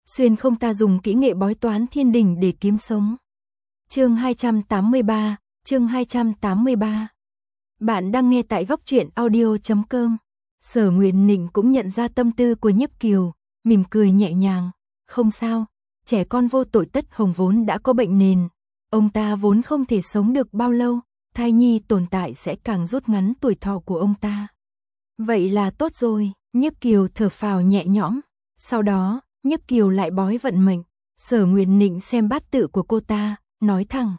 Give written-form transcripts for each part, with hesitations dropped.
xuyên không ta dùng kỹ nghệ bói toán thiên đình để kiếm sống. Chương 283, chương 283. Bạn đang nghe tại góc truyện audio.com. Sở Nguyệt Nịnh cũng nhận ra tâm tư của Nhiếp Kiều, mỉm cười nhẹ nhàng. Không sao, trẻ con vô tội Tất Hồng vốn đã có bệnh nền. Ông ta vốn không thể sống được bao lâu, thai nhi tồn tại sẽ càng rút ngắn tuổi thọ của ông ta. Vậy là tốt rồi, Nhiếp Kiều thở phào nhẹ nhõm. Sau đó, Nhiếp Kiều lại bói vận mệnh. Sở Nguyệt Nịnh xem bát tự của cô ta, nói thẳng.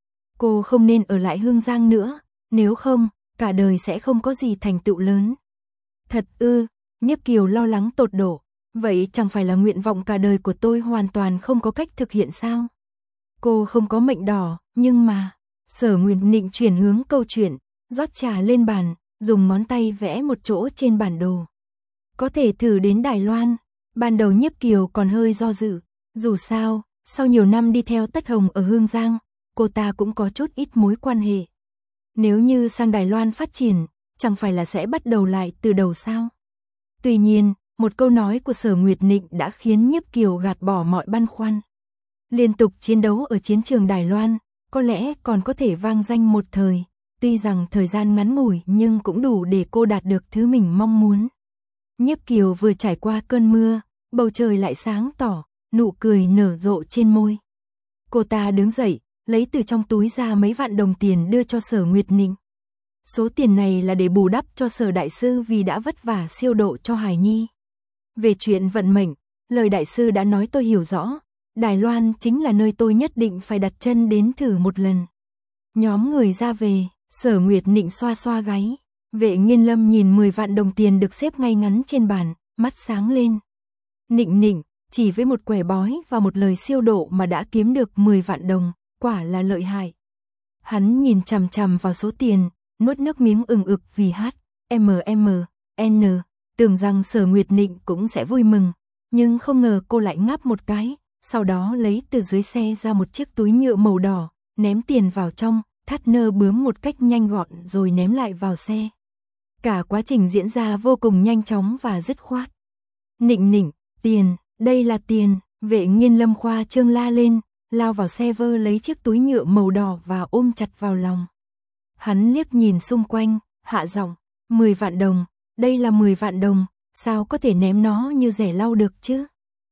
Cô không nên ở lại Hương Giang nữa, nếu không, cả đời sẽ không có gì thành tựu lớn. Thật ư, Nhiếp Kiều lo lắng tột độ. Vậy chẳng phải là nguyện vọng cả đời của tôi hoàn toàn không có cách thực hiện sao? Cô không có mệnh đỏ, nhưng mà... Sở Nguyệt Nịnh chuyển hướng câu chuyện, rót trà lên bàn, dùng ngón tay vẽ một chỗ trên bản đồ. Có thể thử đến Đài Loan. Ban đầu Nhiếp Kiều còn hơi do dự. Dù sao, sau nhiều năm đi theo Tất Hồng ở Hương Giang, cô ta cũng có chút ít mối quan hệ. Nếu như sang Đài Loan phát triển, chẳng phải là sẽ bắt đầu lại từ đầu sao? Tuy nhiên, một câu nói của Sở Nguyệt Nịnh đã khiến Nhiếp Kiều gạt bỏ mọi băn khoăn. Liên tục chiến đấu ở chiến trường Đài Loan, có lẽ còn có thể vang danh một thời, tuy rằng thời gian ngắn ngủi nhưng cũng đủ để cô đạt được thứ mình mong muốn. Nhiếp Kiều vừa trải qua cơn mưa, bầu trời lại sáng tỏ, nụ cười nở rộ trên môi. Cô ta đứng dậy, lấy từ trong túi ra mấy vạn đồng tiền đưa cho Sở Nguyệt Nịnh. Số tiền này là để bù đắp cho Sở đại sư vì đã vất vả siêu độ cho Hải Nhi. Về chuyện vận mệnh, lời đại sư đã nói tôi hiểu rõ, Đài Loan chính là nơi tôi nhất định phải đặt chân đến thử một lần. Nhóm người ra về, Sở Nguyệt Nịnh xoa xoa gáy. Vệ Nghiên Lâm nhìn 10 vạn đồng tiền được xếp ngay ngắn trên bàn, mắt sáng lên. Nịnh Nịnh, chỉ với một quẻ bói và một lời siêu độ mà đã kiếm được 10 vạn đồng, quả là lợi hại. Hắn nhìn chằm chằm vào số tiền, nuốt nước miếng ừng ực vì N, tưởng rằng Sở Nguyệt Nịnh cũng sẽ vui mừng, nhưng không ngờ cô lại ngáp một cái, sau đó lấy từ dưới xe ra một chiếc túi nhựa màu đỏ, ném tiền vào trong, thắt nơ bướm một cách nhanh gọn rồi ném lại vào xe. Cả quá trình diễn ra vô cùng nhanh chóng và dứt khoát. Nịnh Nịnh, tiền, đây là tiền, Vệ Nghiên Lâm khoa trương la lên, lao vào xe vơ lấy chiếc túi nhựa màu đỏ và ôm chặt vào lòng. Hắn liếc nhìn xung quanh, hạ giọng, 10 vạn đồng, đây là 10 vạn đồng, sao có thể ném nó như rẻ lau được chứ?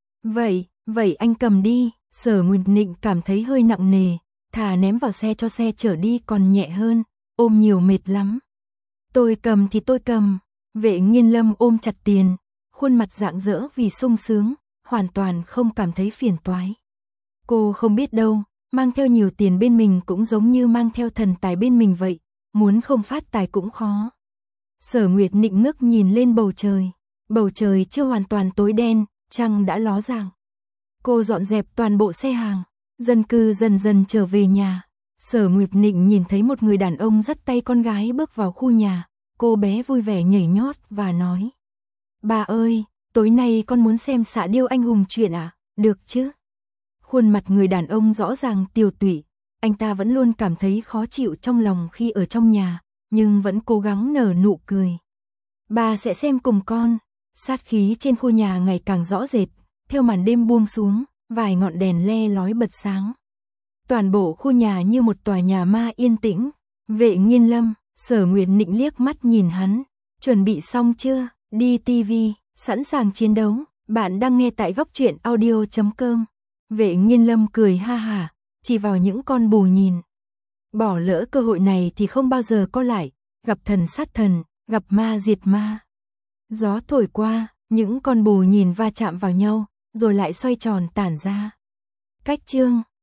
Vậy anh cầm đi, Sở Nguyệt Nịnh cảm thấy hơi nặng nề, thà ném vào xe cho xe chở đi còn nhẹ hơn, ôm nhiều mệt lắm. Tôi cầm thì tôi cầm, Vệ Nghiên Lâm ôm chặt tiền, khuôn mặt rạng rỡ vì sung sướng, hoàn toàn không cảm thấy phiền toái. Cô không biết đâu, mang theo nhiều tiền bên mình cũng giống như mang theo thần tài bên mình vậy, muốn không phát tài cũng khó. Sở Nguyệt Nịnh ngước nhìn lên bầu trời chưa hoàn toàn tối đen, trăng đã ló dạng. Cô dọn dẹp toàn bộ xe hàng, dân cư dần dần trở về nhà. Sở Nguyệt Nịnh nhìn thấy một người đàn ông dắt tay con gái bước vào khu nhà, cô bé vui vẻ nhảy nhót và nói. Bà ơi, tối nay con muốn xem Xạ Điêu Anh Hùng chuyện à, được chứ? Khuôn mặt người đàn ông rõ ràng tiều tụy, anh ta vẫn luôn cảm thấy khó chịu trong lòng khi ở trong nhà, nhưng vẫn cố gắng nở nụ cười. Bà sẽ xem cùng con. Sát khí trên khu nhà ngày càng rõ rệt, theo màn đêm buông xuống, vài ngọn đèn le lói bật sáng. Toàn bộ khu nhà như một tòa nhà ma yên tĩnh. Vệ Nghiên Lâm, Sở Nguyệt Nịnh liếc mắt nhìn hắn, chuẩn bị xong chưa? Đi TV, sẵn sàng chiến đấu. Bạn đang nghe tại góc truyện audio.com. Vệ Nghiên Lâm cười ha hả, chỉ vào những con bù nhìn. Bỏ lỡ cơ hội này thì không bao giờ có lại, gặp thần sát thần, gặp ma diệt ma. Gió thổi qua, những con bù nhìn va chạm vào nhau, rồi lại xoay tròn tản ra. Cách chương